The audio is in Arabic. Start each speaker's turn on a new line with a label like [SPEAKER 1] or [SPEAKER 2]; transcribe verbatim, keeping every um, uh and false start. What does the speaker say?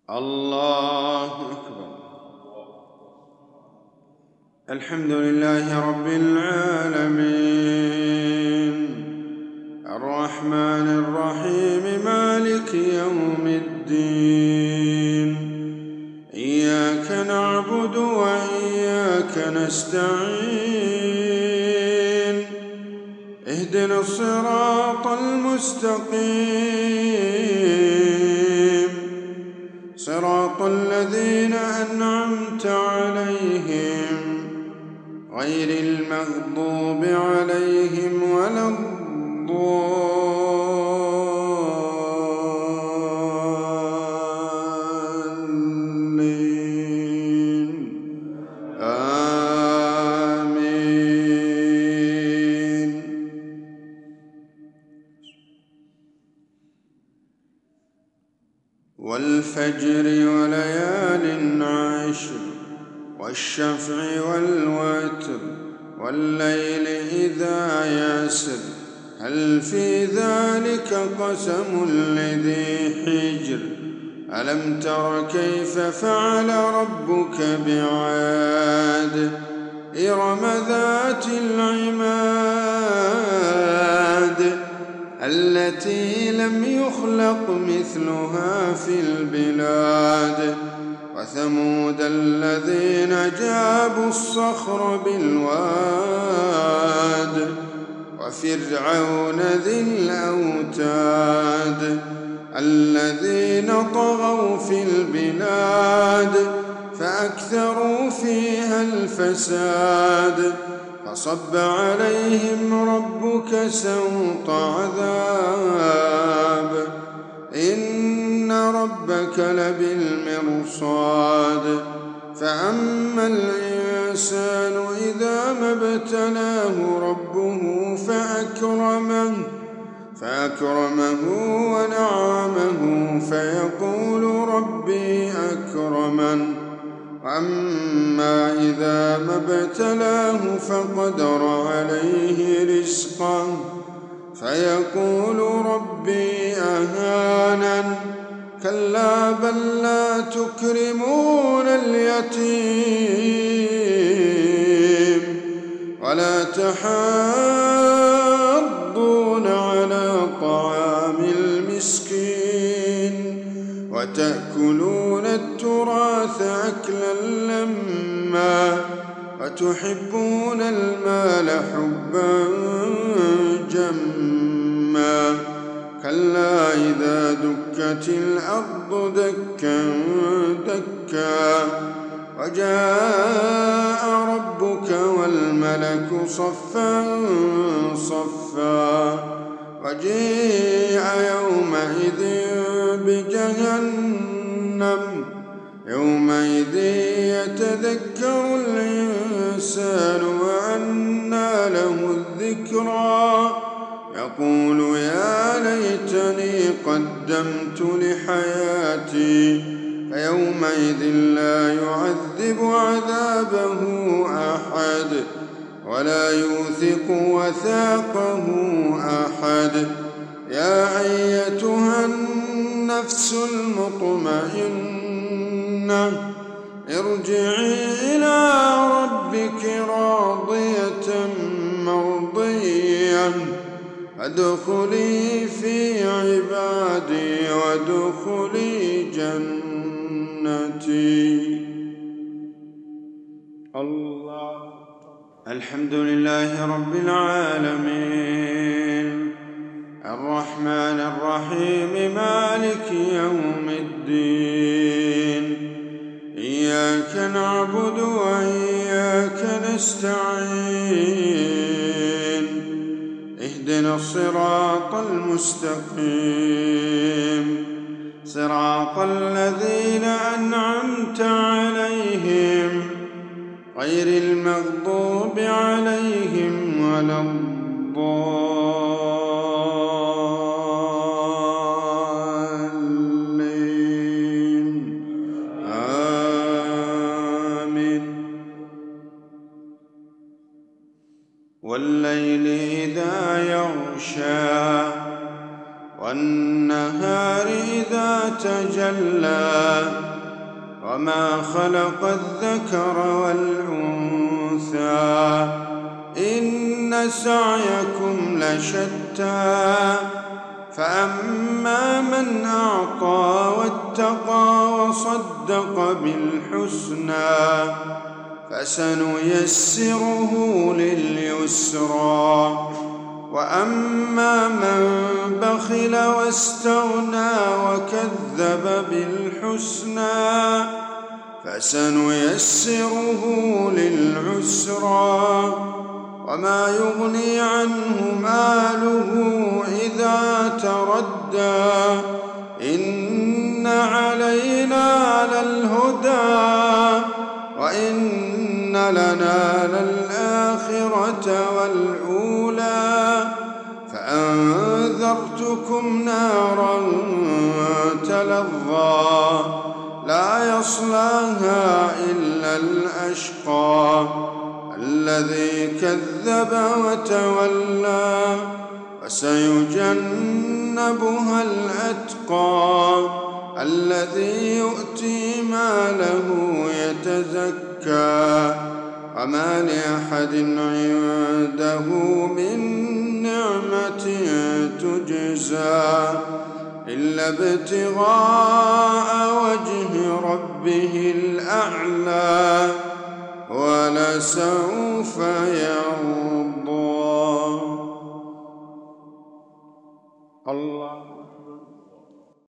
[SPEAKER 1] الله أكبر. الحمد لله رب العالمين الرحمن الرحيم مالك يوم الدين. إياك نعبد وإياك نستعين. اهدنا الصراط المستقيم صراط الذين أنعمت عليهم غير المغضوب عليهم ولا الضالين. آمين. والفجر وليال عشر والشفع والوتر والليل إذا يسر هل في ذلك قسم لذي حجر. ألم تر كيف فعل ربك بعاد إرم ذات العماد التي لم يخلق مثلها في البلاد. وثمود الذين جابوا الصخر بالواد وفرعون ذي الأوتاد الذين طغوا في البلاد فأكثروا فيها الفساد. فصب عليهم ربك سوط عذاب إن ربك لبالمرصاد. فأما الإنسان إذا ما ابتلاه ربه فأكرمه فأكرمه ونعمه فيقول ربي أكرمن. وأما إذا ما ابتلاه فقدر عليه رزقه فيقول ربي أهانن. كلا بل لا تكرمون اليتيم ولا تحاضون على طعام المسكين وتأكلون التراث أكلا لما وتحبون المال حبا جما. كلا إذا دكت الأرض دكا دكا وجاء ربك والملك صفا صفا وجيء يومئذ بجهنم يومئذ يتذكر الإنسان وأنى له الذكرى يقول يا ليتني قدمت لحياتي. فيومئذ لا يعذب عذابه أحد ولا يوثق وثاقه أحد. يا أيتها النفس المطمئنة ارجعي إلى ربك راضية مرضية ادخلي في عبادي وادخلي جنتي. الله. الحمد لله رب العالمين الرحمن الرحيم مالك يوم الدين. إياك نعبد وإياك نستعين. اهدنا الصراط المستقيم صراط الذين أنعمت عليهم غير المغضوب عليهم ولا الضالين. آمين. والليل إذا يغشى والنهار إذا تجلى وتجلى وما خلق الذكر والأنثى إن سعيكم لشتى فأما من أعطى واتقى وصدق بالحسنى فسنيسره لليسرى وأما من بخل واستغنى وكذب بالحسنى فسنيسره للعسرى وما يغني عنه ماله إذا تردى إن علينا للهدى وإن لنا للآخرة والأولى فأنذرتكم نارا تلظى لا يصلاها إلا الأشقى الذي كذب وتولى وسيجنبها الأتقى الذي يؤتي ماله يتزكى وما لأحد عنده من نعمة تجزى إلا ابتغاء وجه ربه الأعلى ولسوف يرضى.